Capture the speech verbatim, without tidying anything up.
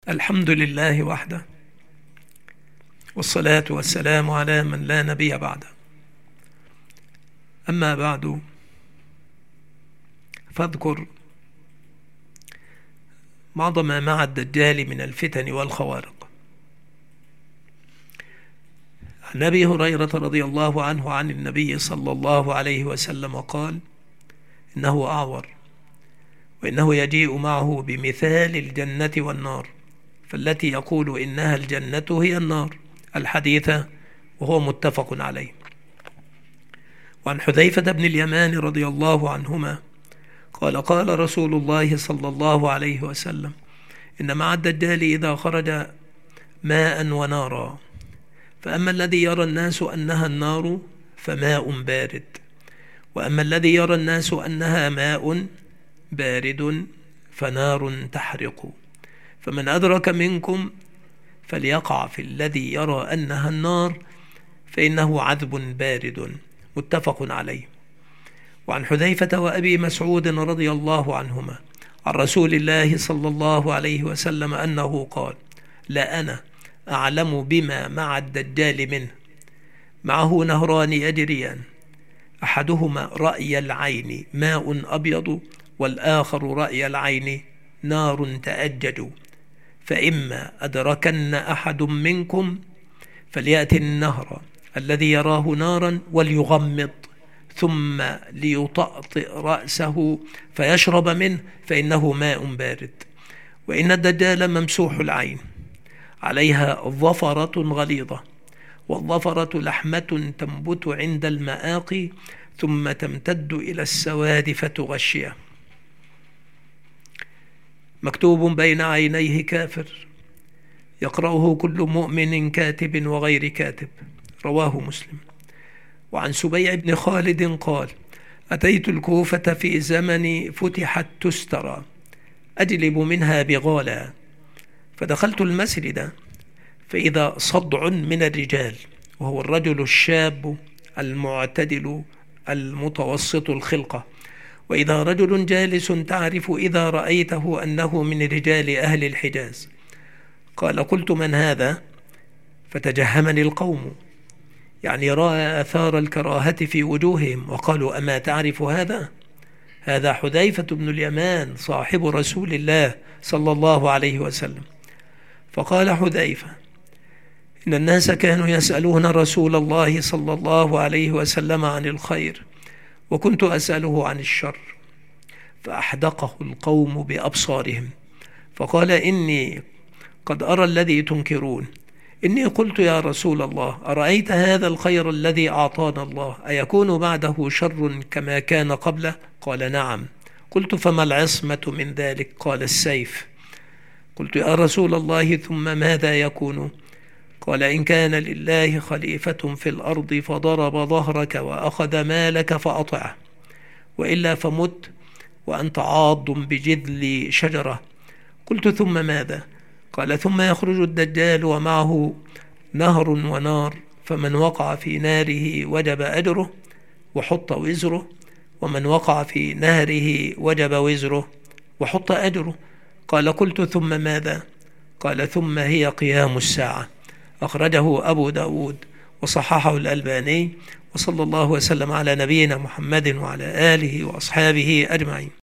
الحمد لله وحده، والصلاة والسلام على من لا نبي بعده. أما بعد، فاذكر بعض ما مع الدجال من الفتن والخوارق. عن أبي هريرة رضي الله عنه عن النبي صلى الله عليه وسلم قال: إنه أعور، وإنه يجيء معه بمثال الجنة والنار، فالتي يقول إنها الجنة هي النار، الحديث وهو متفق عليه. وعن حذيفة بن اليمان رضي الله عنهما قال: قال رسول الله صلى الله عليه وسلم: إن مع الدجال إذا خرج ماء ونارا، فأما الذي يرى الناس أنها النار فماء بارد، وأما الذي يرى الناس أنها ماء بارد فنار تحرق، فمن أدرك منكم فليقع في الذي يرى أنها النار، فإنه عذب بارد، متفق عليه. وعن حذيفة وأبي مسعود رضي الله عنهما عن رسول الله صلى الله عليه وسلم أنه قال: لا أنا أعلم بما مع الدجال منه، معه نهران يجريان، أحدهما رأي العين ماء أبيض، والآخر رأي العين نار تأجج، فإما أدركن أحد منكم فليأتي النهر الذي يراه نارا وليغمض، ثم ليطأطئ رأسه فيشرب منه، فإنه ماء بارد. وإن الدجال ممسوح العين، عليها ظفرة غليظة، والظفرة لحمة تنبت عند المآقي ثم تمتد إلى السواد فتغشيه، مكتوب بين عينيه كافر، يقرأه كل مؤمن كاتب وغير كاتب، رواه مسلم. وعن سبيع بن خالد قال: أتيت الكوفة في زمن فتحت تسترى، أجلب منها بغالا، فدخلت المسجد فإذا صدع من الرجال، وهو الرجل الشاب المعتدل المتوسط الخلقة، وإذا رجل جالس تعرف إذا رأيته أنه من رجال أهل الحجاز. قال: قلت: من هذا؟ فتجهمني القوم، يعني رأى آثار الكراهة في وجوههم، وقالوا: أما تعرف هذا؟ هذا حذيفة بن اليمان صاحب رسول الله صلى الله عليه وسلم. فقال حذيفة: إن الناس كانوا يسألون رسول الله صلى الله عليه وسلم عن الخير، وكنت أسأله عن الشر، فأحدقه القوم بأبصارهم، فقال: إني قد أرى الذي تنكرون. إني قلت: يا رسول الله، أرأيت هذا الخير الذي أعطانا الله أيكون بعده شر كما كان قبله؟ قال: نعم. قلت: فما العصمة من ذلك؟ قال: السيف. قلت: يا رسول الله، ثم ماذا يكون؟ قال: إن كان لله خليفة في الأرض فضرب ظهرك وأخذ مالك فأطعه، وإلا فمت وأنت عاض بجذل شجرة. قلت: ثم ماذا؟ قال: ثم يخرج الدجال ومعه نهر ونار، فمن وقع في ناره وجب أجره وحط وزره، ومن وقع في نهره وجب وزره وحط أجره. قال: قلت: ثم ماذا؟ قال: ثم هي قيام الساعة. أخرجه أبو داود وصححه الألباني، وصلى الله وسلم على نبينا محمد وعلى آله وأصحابه أجمعين.